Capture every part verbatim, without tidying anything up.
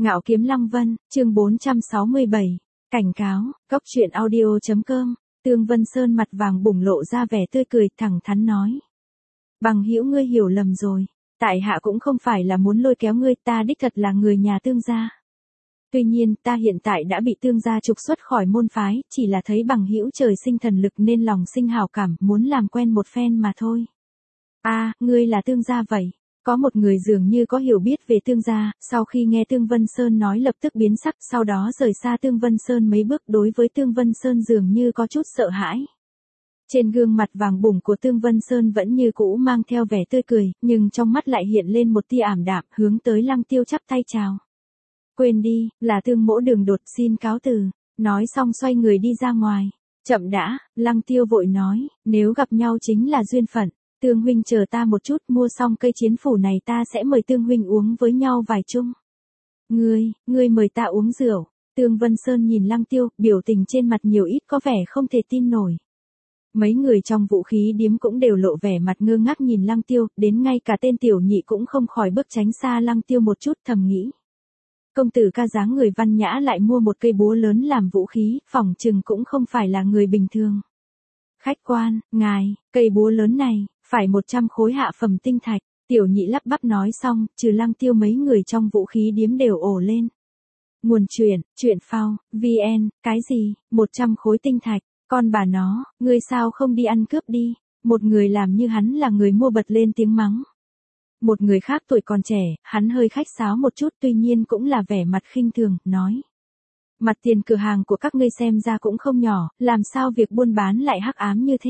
Ngạo Kiếm Lăng Vân, chương bốn trăm sáu mươi bảy. Cảnh cáo, cốc truyện audio chấm com. Tương Vân Sơn mặt vàng bùng lộ ra vẻ tươi cười, thẳng thắn nói. Bằng hữu ngươi hiểu lầm rồi, tại hạ cũng không phải là muốn lôi kéo ngươi, ta đích thật là người nhà Tương gia. Tuy nhiên, ta hiện tại đã bị Tương gia trục xuất khỏi môn phái, chỉ là thấy bằng hữu trời sinh thần lực nên lòng sinh hảo cảm, muốn làm quen một phen mà thôi. A, à, ngươi là Tương gia vậy? Có một người dường như có hiểu biết về Tương gia, sau khi nghe Tương Vân Sơn nói lập tức biến sắc, sau đó rời xa Tương Vân Sơn mấy bước, đối với Tương Vân Sơn dường như có chút sợ hãi. Trên gương mặt vàng bùng của Tương Vân Sơn vẫn như cũ mang theo vẻ tươi cười, nhưng trong mắt lại hiện lên một tia ảm đạm, hướng tới Lăng Tiêu chắp tay chào. Quên đi, là Tương mỗ Đường Đột, xin cáo từ. Nói xong xoay người đi ra ngoài. Chậm đã, Lăng Tiêu vội nói, nếu gặp nhau chính là duyên phận. Tương huynh chờ ta một chút, mua xong cây chiến phủ này ta sẽ mời Tương huynh uống với nhau vài chung. Ngươi, ngươi mời ta uống rượu. Tương Vân Sơn nhìn Lăng Tiêu, biểu tình trên mặt nhiều ít có vẻ không thể tin nổi. Mấy người trong vũ khí điếm cũng đều lộ vẻ mặt ngơ ngác nhìn Lăng Tiêu, đến ngay cả tên tiểu nhị cũng không khỏi bước tránh xa Lăng Tiêu một chút, thầm nghĩ. Công tử ca dáng người văn nhã lại mua một cây búa lớn làm vũ khí, phỏng chừng cũng không phải là người bình thường. Khách quan, ngài, cây búa lớn này, phải một trăm khối hạ phẩm tinh thạch. Tiểu nhị lắp bắp nói xong, trừ Lăng Tiêu mấy người trong vũ khí điếm đều ồ lên. Nguồn truyện, truyện phao, vn, cái gì, một trăm khối tinh thạch, con bà nó, ngươi sao không đi ăn cướp đi. Một người làm như hắn là người mua bật lên tiếng mắng. Một người khác tuổi còn trẻ, hắn hơi khách sáo một chút tuy nhiên cũng là vẻ mặt khinh thường, nói. Mặt tiền cửa hàng của các ngươi xem ra cũng không nhỏ, làm sao việc buôn bán lại hắc ám như thế?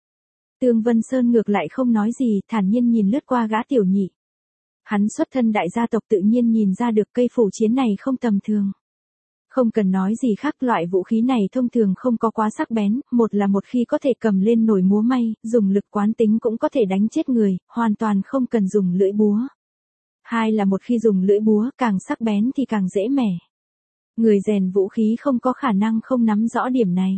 Tương Vân Sơn ngược lại không nói gì, thản nhiên nhìn lướt qua gã tiểu nhị. Hắn xuất thân đại gia tộc tự nhiên nhìn ra được cây phủ chiến này không tầm thường. Không cần nói gì khác, loại vũ khí này thông thường không có quá sắc bén, một là một khi có thể cầm lên nổi múa may, dùng lực quán tính cũng có thể đánh chết người, hoàn toàn không cần dùng lưỡi búa. Hai là một khi dùng lưỡi búa, càng sắc bén thì càng dễ mẻ. Người rèn vũ khí không có khả năng không nắm rõ điểm này.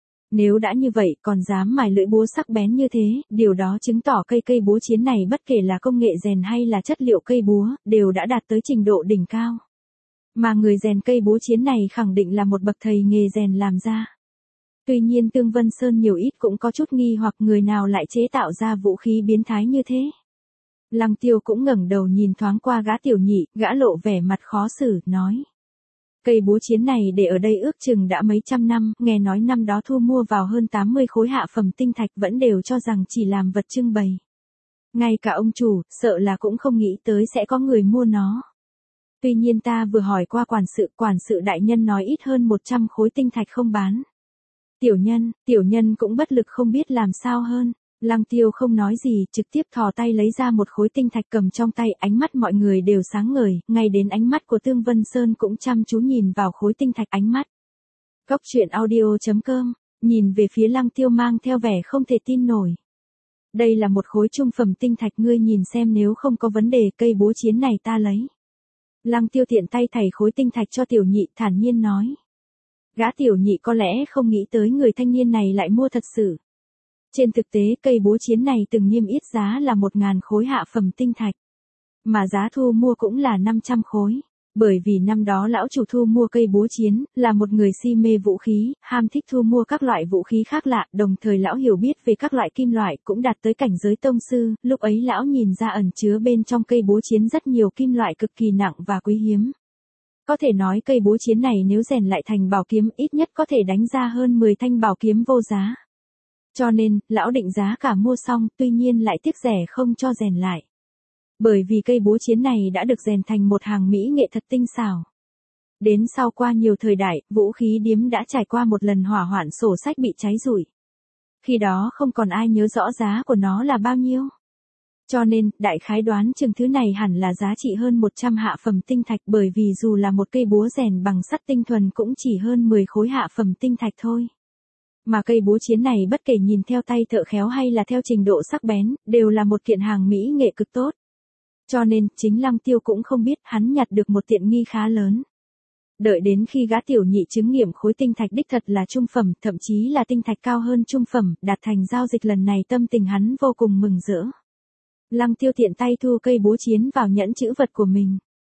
Nếu đã như vậy còn dám mài lưỡi búa sắc bén như thế, điều đó chứng tỏ cây cây búa chiến này bất kể là công nghệ rèn hay là chất liệu cây búa, đều đã đạt tới trình độ đỉnh cao. Mà người rèn cây búa chiến này khẳng định là một bậc thầy nghề rèn làm ra. Tuy nhiên Tương Vân Sơn nhiều ít cũng có chút nghi hoặc người nào lại chế tạo ra vũ khí biến thái như thế. Lăng Tiêu cũng ngẩng đầu nhìn thoáng qua gã tiểu nhị, gã lộ vẻ mặt khó xử, nói. Cây búa chiến này để ở đây ước chừng đã mấy trăm năm, nghe nói năm đó thu mua vào hơn tám mươi khối hạ phẩm tinh thạch vẫn đều cho rằng chỉ làm vật trưng bày. Ngay cả ông chủ, sợ là cũng không nghĩ tới sẽ có người mua nó. Tuy nhiên ta vừa hỏi qua quản sự, quản sự đại nhân nói ít hơn một trăm khối tinh thạch không bán. Tiểu nhân, tiểu nhân cũng bất lực không biết làm sao hơn. Lăng Tiêu không nói gì, trực tiếp thò tay lấy ra một khối tinh thạch cầm trong tay, ánh mắt mọi người đều sáng ngời, ngay đến ánh mắt của Tương Vân Sơn cũng chăm chú nhìn vào khối tinh thạch ánh mắt. Cốc truyện audio chấm com, nhìn về phía Lăng Tiêu mang theo vẻ không thể tin nổi. Đây là một khối trung phẩm tinh thạch, ngươi nhìn xem nếu không có vấn đề cây búa chiến này ta lấy. Lăng Tiêu tiện tay thảy khối tinh thạch cho tiểu nhị, thản nhiên nói. Gã tiểu nhị có lẽ không nghĩ tới người thanh niên này lại mua thật sự. Trên thực tế cây búa chiến này từng niêm yết giá là một ngàn khối hạ phẩm tinh thạch. Mà giá thu mua cũng là năm trăm khối. Bởi vì năm đó lão chủ thu mua cây búa chiến, là một người si mê vũ khí, ham thích thu mua các loại vũ khí khác lạ, đồng thời lão hiểu biết về các loại kim loại cũng đạt tới cảnh giới tông sư, lúc ấy lão nhìn ra ẩn chứa bên trong cây búa chiến rất nhiều kim loại cực kỳ nặng và quý hiếm. Có thể nói cây búa chiến này nếu rèn lại thành bảo kiếm ít nhất có thể đánh ra hơn mười thanh bảo kiếm vô giá. Cho nên, lão định giá cả mua xong, tuy nhiên lại tiếc rẻ không cho rèn lại. Bởi vì cây búa chiến này đã được rèn thành một hàng mỹ nghệ thật tinh xảo. Đến sau qua nhiều thời đại, vũ khí điếm đã trải qua một lần hỏa hoạn, sổ sách bị cháy rụi. Khi đó không còn ai nhớ rõ giá của nó là bao nhiêu. Cho nên, đại khái đoán chừng thứ này hẳn là giá trị hơn một trăm hạ phẩm tinh thạch, bởi vì dù là một cây búa rèn bằng sắt tinh thuần cũng chỉ hơn mười khối hạ phẩm tinh thạch thôi. Mà cây búa chiến này bất kể nhìn theo tay thợ khéo hay là theo trình độ sắc bén, đều là một kiện hàng mỹ nghệ cực tốt. Cho nên, chính Lăng Tiêu cũng không biết hắn nhặt được một tiện nghi khá lớn. Đợi đến khi gã tiểu nhị chứng nghiệm khối tinh thạch đích thật là trung phẩm, thậm chí là tinh thạch cao hơn trung phẩm, đạt thành giao dịch lần này tâm tình hắn vô cùng mừng rỡ. Lăng Tiêu tiện tay thu cây búa chiến vào nhẫn chữ vật của mình.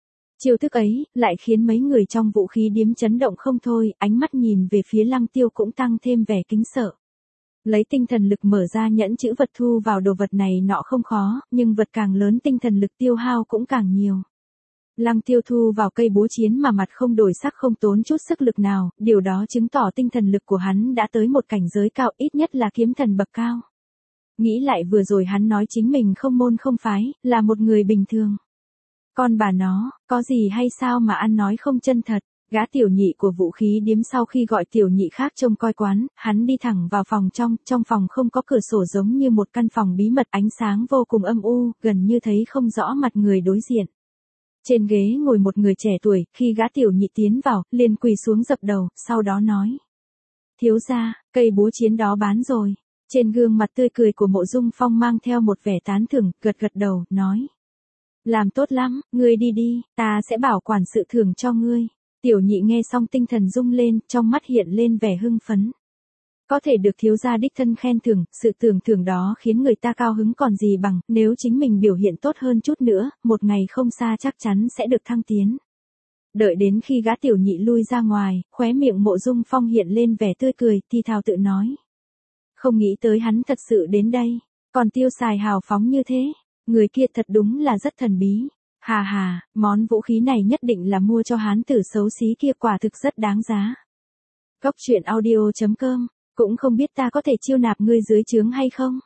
Chiêu thức ấy, lại khiến mấy người trong vũ khí điếm chấn động không thôi, ánh mắt nhìn về phía Lăng Tiêu cũng tăng thêm vẻ kính sợ. Lấy tinh thần lực mở ra nhẫn chữ vật thu vào đồ vật này nọ không khó, nhưng vật càng lớn tinh thần lực tiêu hao cũng càng nhiều. Lăng Tiêu thu vào cây búa chiến mà mặt không đổi sắc không tốn chút sức lực nào, điều đó chứng tỏ tinh thần lực của hắn đã tới một cảnh giới cao, ít nhất là kiếm thần bậc cao. Nghĩ lại vừa rồi hắn nói chính mình không môn không phái, là một người bình thường. Con bà nó, có gì hay sao mà ăn nói không chân thật. Gã tiểu nhị của vũ khí điếm sau khi gọi tiểu nhị khác trông coi quán, hắn đi thẳng vào phòng trong, trong phòng không có cửa sổ giống như một căn phòng bí mật, ánh sáng vô cùng âm u, gần như thấy không rõ mặt người đối diện. Trên ghế ngồi một người trẻ tuổi, khi gã tiểu nhị tiến vào, liền quỳ xuống dập đầu, sau đó nói. Thiếu gia, cây búa chiến đó bán rồi. Trên gương mặt tươi cười của Mộ Dung Phong mang theo một vẻ tán thưởng, gật gật đầu, nói. Làm tốt lắm, ngươi đi đi, ta sẽ bảo quản sự thưởng cho ngươi. Tiểu nhị nghe xong tinh thần rung lên, trong mắt hiện lên vẻ hưng phấn. Có thể được thiếu gia đích thân khen thưởng, sự tưởng thưởng đó khiến người ta cao hứng còn gì bằng, nếu chính mình biểu hiện tốt hơn chút nữa, một ngày không xa chắc chắn sẽ được thăng tiến. Đợi đến khi gã tiểu nhị lui ra ngoài, khóe miệng Mộ Dung Phong hiện lên vẻ tươi cười, thì thào tự nói. Không nghĩ tới hắn thật sự đến đây, còn tiêu xài hào phóng như thế, người kia thật đúng là rất thần bí. Hà hà, món vũ khí này nhất định là mua cho hán tử xấu xí kia, quả thực rất đáng giá. Cốc truyện audio chấm com, cũng không biết ta có thể chiêu nạp ngươi dưới trướng hay không?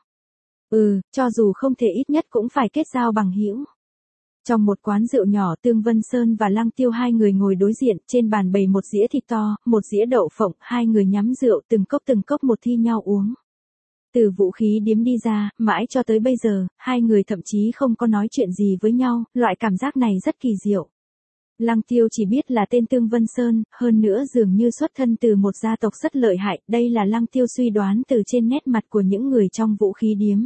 Ừ, cho dù không thể ít nhất cũng phải kết giao bằng hữu. Trong một quán rượu nhỏ, Tương Vân Sơn và Lăng Tiêu hai người ngồi đối diện, trên bàn bày một dĩa thịt to, một dĩa đậu phộng, hai người nhắm rượu từng cốc từng cốc một thi nhau uống. Từ vũ khí điếm đi ra, mãi cho tới bây giờ, hai người thậm chí không có nói chuyện gì với nhau, loại cảm giác này rất kỳ diệu. Lăng Tiêu chỉ biết là tên Tương Vân Sơn, hơn nữa dường như xuất thân từ một gia tộc rất lợi hại, đây là Lăng Tiêu suy đoán từ trên nét mặt của những người trong vũ khí điếm.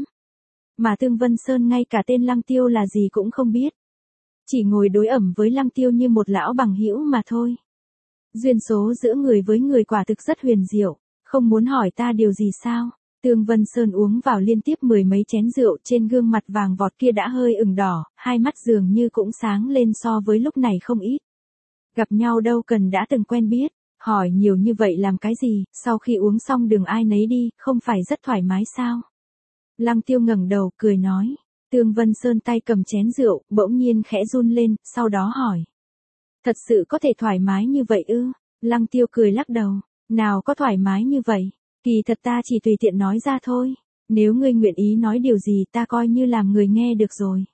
Mà Tương Vân Sơn ngay cả tên Lăng Tiêu là gì cũng không biết. Chỉ ngồi đối ẩm với Lăng Tiêu như một lão bằng hữu mà thôi. Duyên số giữa người với người quả thực rất huyền diệu, không muốn hỏi ta điều gì sao? Tương Vân Sơn uống vào liên tiếp mười mấy chén rượu, trên gương mặt vàng vọt kia đã hơi ửng đỏ, hai mắt dường như cũng sáng lên so với lúc này không ít. Gặp nhau đâu cần đã từng quen biết, hỏi nhiều như vậy làm cái gì, sau khi uống xong đường ai nấy đi, không phải rất thoải mái sao? Lăng Tiêu ngẩng đầu, cười nói. Tương Vân Sơn tay cầm chén rượu, bỗng nhiên khẽ run lên, sau đó hỏi. Thật sự có thể thoải mái như vậy ư? Lăng Tiêu cười lắc đầu, nào có thoải mái như vậy? Kỳ thật ta chỉ tùy tiện nói ra thôi, nếu ngươi nguyện ý nói điều gì ta coi như làm người nghe được rồi.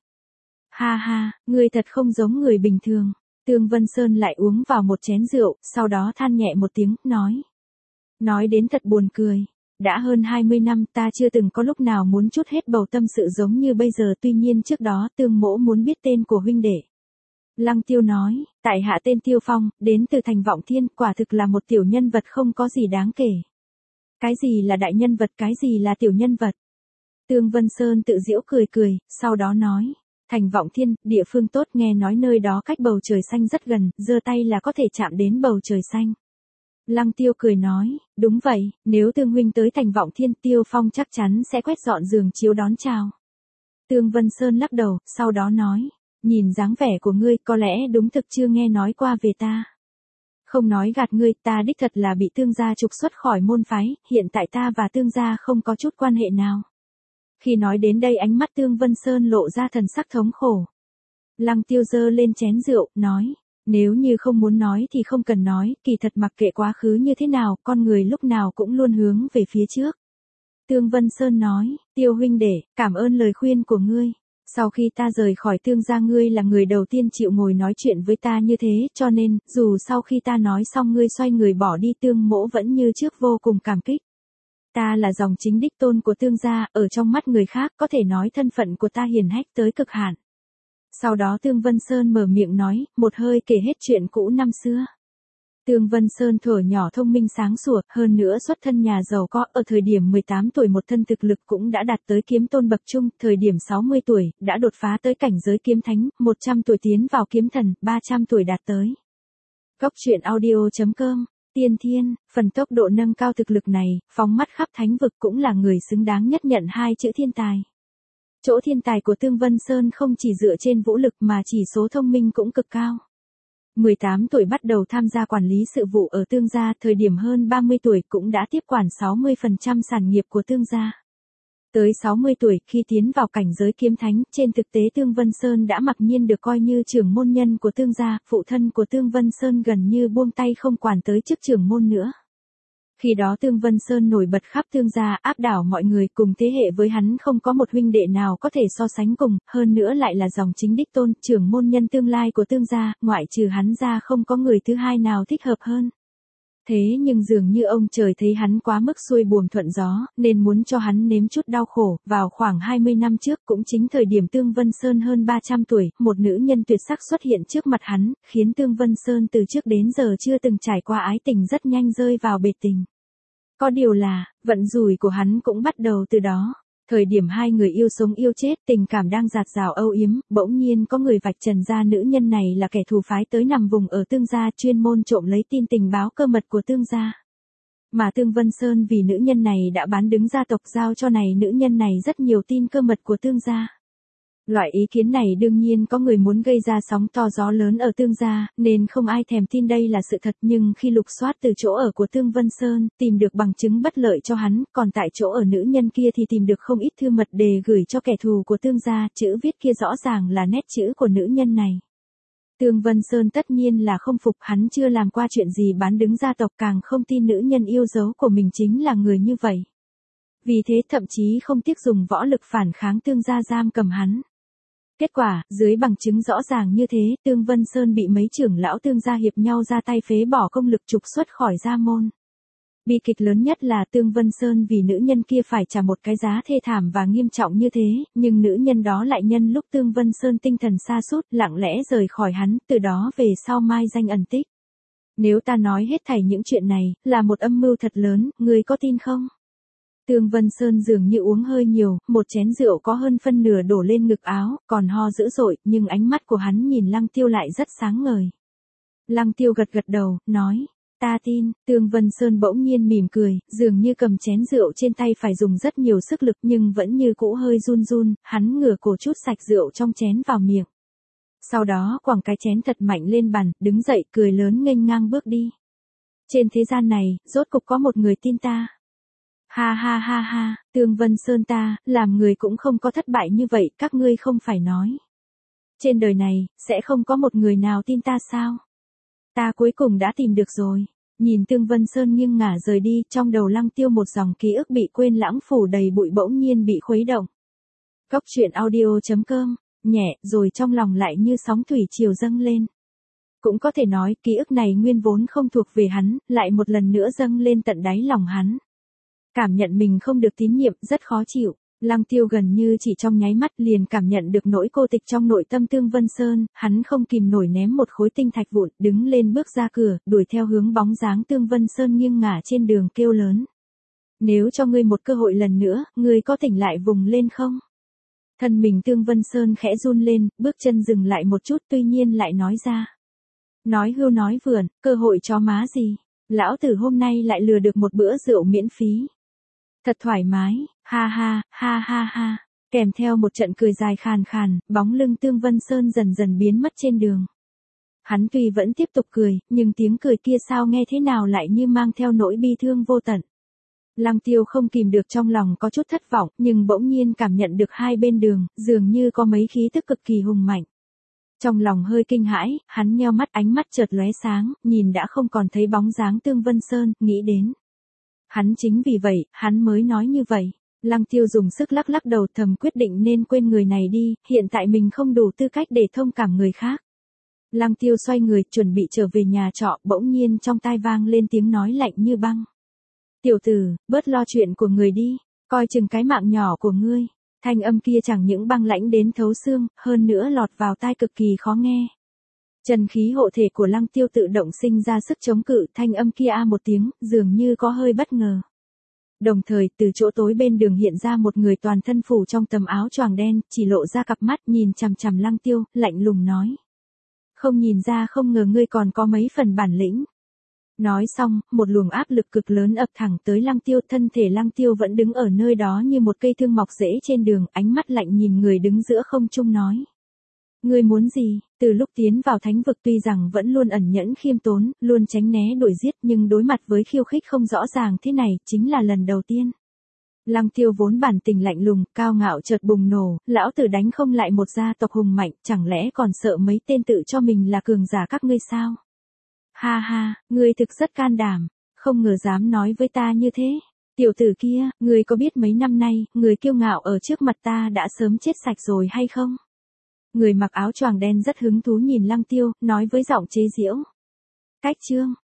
Ha ha, ngươi thật không giống người bình thường. Tương Vân Sơn lại uống vào một chén rượu, sau đó than nhẹ một tiếng, nói. Nói đến thật buồn cười, đã hơn hai mươi năm ta chưa từng có lúc nào muốn trút hết bầu tâm sự giống như bây giờ, tuy nhiên trước đó Tương mỗ muốn biết tên của huynh đệ. Lăng Tiêu nói, tại hạ tên Tiêu Phong, đến từ thành Vọng Thiên, quả thực là một tiểu nhân vật không có gì đáng kể. Cái gì là đại nhân vật, cái gì là tiểu nhân vật? Tương Vân Sơn tự giễu cười cười, sau đó nói. Thành Vọng Thiên, địa phương tốt, nghe nói nơi đó cách bầu trời xanh rất gần, giơ tay là có thể chạm đến bầu trời xanh. Lăng Tiêu cười nói, đúng vậy, nếu Tương huynh tới thành Vọng Thiên, Tiêu Phong chắc chắn sẽ quét dọn giường chiếu đón chào. Tương Vân Sơn lắc đầu, sau đó nói, nhìn dáng vẻ của ngươi có lẽ đúng thực chưa nghe nói qua về ta. Không nói gạt ngươi, ta đích thật là bị Tương gia trục xuất khỏi môn phái, hiện tại ta và Tương gia không có chút quan hệ nào. Khi nói đến đây ánh mắt Tương Vân Sơn lộ ra thần sắc thống khổ. Lăng Tiêu giơ lên chén rượu, nói, nếu như không muốn nói thì không cần nói, kỳ thật mặc kệ quá khứ như thế nào, con người lúc nào cũng luôn hướng về phía trước. Tương Vân Sơn nói, Tiêu huynh đệ, cảm ơn lời khuyên của ngươi. Sau khi ta rời khỏi Tương gia ngươi là người đầu tiên chịu ngồi nói chuyện với ta như thế, cho nên, dù sau khi ta nói xong ngươi xoay người bỏ đi, Tương mỗ vẫn như trước vô cùng cảm kích. Ta là dòng chính đích tôn của Tương gia, ở trong mắt người khác có thể nói thân phận của ta hiển hách tới cực hạn. Sau đó Tương Vân Sơn mở miệng nói, một hơi kể hết chuyện cũ năm xưa. Tương Vân Sơn thuở nhỏ thông minh sáng sủa, hơn nữa xuất thân nhà giàu có, ở thời điểm mười tám tuổi một thân thực lực cũng đã đạt tới kiếm tôn bậc trung, thời điểm sáu mươi tuổi, đã đột phá tới cảnh giới kiếm thánh, một trăm tuổi tiến vào kiếm thần, ba trăm tuổi đạt tới. Cốc truyện audio chấm com, tiên thiên, phần tốc độ nâng cao thực lực này, phóng mắt khắp thánh vực cũng là người xứng đáng nhất nhận hai chữ thiên tài. Chỗ thiên tài của Tương Vân Sơn không chỉ dựa trên vũ lực mà chỉ số thông minh cũng cực cao. mười tám tuổi bắt đầu tham gia quản lý sự vụ ở Tương gia, thời điểm hơn ba mươi tuổi cũng đã tiếp quản sáu mươi phần trăm sản nghiệp của Tương gia. Tới sáu mươi tuổi, khi tiến vào cảnh giới kiếm thánh, trên thực tế Tương Vân Sơn đã mặc nhiên được coi như trưởng môn nhân của Tương gia, phụ thân của Tương Vân Sơn gần như buông tay không quản tới chức trưởng môn nữa. Khi đó Tương Vân Sơn nổi bật khắp Tương gia, áp đảo mọi người, cùng thế hệ với hắn không có một huynh đệ nào có thể so sánh cùng, hơn nữa lại là dòng chính đích tôn, trưởng môn nhân tương lai của Tương gia, ngoại trừ hắn ra không có người thứ hai nào thích hợp hơn. Thế nhưng dường như ông trời thấy hắn quá mức xuôi buồm thuận gió, nên muốn cho hắn nếm chút đau khổ. Vào khoảng hai mươi năm trước, cũng chính thời điểm Tương Vân Sơn hơn ba trăm tuổi, một nữ nhân tuyệt sắc xuất hiện trước mặt hắn, khiến Tương Vân Sơn từ trước đến giờ chưa từng trải qua ái tình rất nhanh rơi vào bể tình. Có điều là, vận rủi của hắn cũng bắt đầu từ đó. Thời điểm hai người yêu sống yêu chết, tình cảm đang dạt dào âu yếm, bỗng nhiên có người vạch trần ra nữ nhân này là kẻ thù phái tới nằm vùng ở Tương gia, chuyên môn trộm lấy tin tình báo cơ mật của Tương gia. Mà Tương Vân Sơn vì nữ nhân này đã bán đứng gia tộc, giao cho này nữ nhân này rất nhiều tin cơ mật của Tương gia. Loại ý kiến này đương nhiên có người muốn gây ra sóng to gió lớn ở Tương gia, nên không ai thèm tin đây là sự thật, nhưng khi lục soát từ chỗ ở của Tương Vân Sơn, tìm được bằng chứng bất lợi cho hắn, còn tại chỗ ở nữ nhân kia thì tìm được không ít thư mật đề gửi cho kẻ thù của Tương gia, chữ viết kia rõ ràng là nét chữ của nữ nhân này. Tương Vân Sơn tất nhiên là không phục, hắn chưa làm qua chuyện gì bán đứng gia tộc, càng không tin nữ nhân yêu dấu của mình chính là người như vậy. Vì thế thậm chí không tiếc dùng võ lực phản kháng Tương gia giam cầm hắn. Kết quả, dưới bằng chứng rõ ràng như thế, Tương Vân Sơn bị mấy trưởng lão Tương gia hiệp nhau ra tay phế bỏ công lực trục xuất khỏi gia môn. Bi kịch lớn nhất là Tương Vân Sơn vì nữ nhân kia phải trả một cái giá thê thảm và nghiêm trọng như thế, nhưng nữ nhân đó lại nhân lúc Tương Vân Sơn tinh thần sa sút, lặng lẽ rời khỏi hắn, từ đó về sau mai danh ẩn tích. Nếu ta nói hết thảy những chuyện này, là một âm mưu thật lớn, ngươi có tin không? Tương Vân Sơn dường như uống hơi nhiều, một chén rượu có hơn phân nửa đổ lên ngực áo, còn ho dữ dội, nhưng ánh mắt của hắn nhìn Lăng Tiêu lại rất sáng ngời. Lăng Tiêu gật gật đầu, nói, ta tin. Tương Vân Sơn bỗng nhiên mỉm cười, dường như cầm chén rượu trên tay phải dùng rất nhiều sức lực nhưng vẫn như cũ hơi run run, hắn ngửa cổ chút sạch rượu trong chén vào miệng. Sau đó quẳng cái chén thật mạnh lên bàn, đứng dậy cười lớn nghênh ngang bước đi. Trên thế gian này, rốt cục có một người tin ta. Ha ha ha ha, Tương Vân Sơn ta, làm người cũng không có thất bại như vậy, các ngươi không phải nói. Trên đời này, sẽ không có một người nào tin ta sao? Ta cuối cùng đã tìm được rồi. Nhìn Tương Vân Sơn nghiêng ngả rời đi, trong đầu Lăng Tiêu một dòng ký ức bị quên lãng phủ đầy bụi bỗng nhiên bị khuấy động. Cốc truyện audio chấm com, nhẹ, rồi trong lòng lại như sóng thủy triều dâng lên. Cũng có thể nói, ký ức này nguyên vốn không thuộc về hắn, lại một lần nữa dâng lên tận đáy lòng hắn. Cảm nhận mình không được tín nhiệm, rất khó chịu. Lăng Tiêu gần như chỉ trong nháy mắt liền cảm nhận được nỗi cô tịch trong nội tâm Tương Vân Sơn, hắn không kìm nổi ném một khối tinh thạch vụn, đứng lên bước ra cửa, đuổi theo hướng bóng dáng Tương Vân Sơn nghiêng ngả trên đường kêu lớn. Nếu cho ngươi một cơ hội lần nữa, ngươi có tỉnh lại vùng lên không? Thân mình Tương Vân Sơn khẽ run lên, bước chân dừng lại một chút tuy nhiên lại nói ra. Nói hưu nói vượn, cơ hội cho má gì? Lão tử hôm nay lại lừa được một bữa rượu miễn phí. Thật thoải mái, ha ha, ha ha ha. Kèm theo một trận cười dài khàn khàn, bóng lưng Tương Vân Sơn dần dần biến mất trên đường. Hắn tuy vẫn tiếp tục cười, nhưng tiếng cười kia sao nghe thế nào lại như mang theo nỗi bi thương vô tận. Lăng Tiêu không kìm được trong lòng có chút thất vọng, nhưng bỗng nhiên cảm nhận được hai bên đường, dường như có mấy khí tức cực kỳ hùng mạnh. Trong lòng hơi kinh hãi, hắn nheo mắt, ánh mắt chợt lóe sáng, nhìn đã không còn thấy bóng dáng Tương Vân Sơn, nghĩ đến. Hắn chính vì vậy, hắn mới nói như vậy. Lăng Tiêu dùng sức lắc lắc đầu, thầm quyết định nên quên người này đi, hiện tại mình không đủ tư cách để thông cảm người khác. Lăng Tiêu xoay người, chuẩn bị trở về nhà trọ, bỗng nhiên trong tai vang lên tiếng nói lạnh như băng. Tiểu tử, bớt lo chuyện của người đi, coi chừng cái mạng nhỏ của ngươi. Thanh âm kia chẳng những băng lãnh đến thấu xương, hơn nữa lọt vào tai cực kỳ khó nghe. Chân khí hộ thể của Lăng Tiêu tự động sinh ra sức chống cự, thanh âm kia a một tiếng, dường như có hơi bất ngờ. Đồng thời, từ chỗ tối bên đường hiện ra một người toàn thân phủ trong tấm áo choàng đen, chỉ lộ ra cặp mắt nhìn chằm chằm Lăng Tiêu, lạnh lùng nói. Không nhìn ra không ngờ ngươi còn có mấy phần bản lĩnh. Nói xong, một luồng áp lực cực lớn ập thẳng tới Lăng Tiêu, thân thể Lăng Tiêu vẫn đứng ở nơi đó như một cây thương mọc rễ trên đường, ánh mắt lạnh nhìn người đứng giữa không trung nói. Ngươi muốn gì? Từ lúc tiến vào thánh vực tuy rằng vẫn luôn ẩn nhẫn khiêm tốn, luôn tránh né đuổi giết nhưng đối mặt với khiêu khích không rõ ràng thế này chính là lần đầu tiên. Lăng Tiêu vốn bản tình lạnh lùng, cao ngạo chợt bùng nổ, lão tử đánh không lại một gia tộc hùng mạnh, chẳng lẽ còn sợ mấy tên tự cho mình là cường giả các ngươi sao? Ha ha, ngươi thực rất can đảm, không ngờ dám nói với ta như thế. Tiểu tử kia, ngươi có biết mấy năm nay, người kiêu ngạo ở trước mặt ta đã sớm chết sạch rồi hay không? Người mặc áo choàng đen rất hứng thú nhìn Lăng Tiêu, nói với giọng chế giễu. Cách chương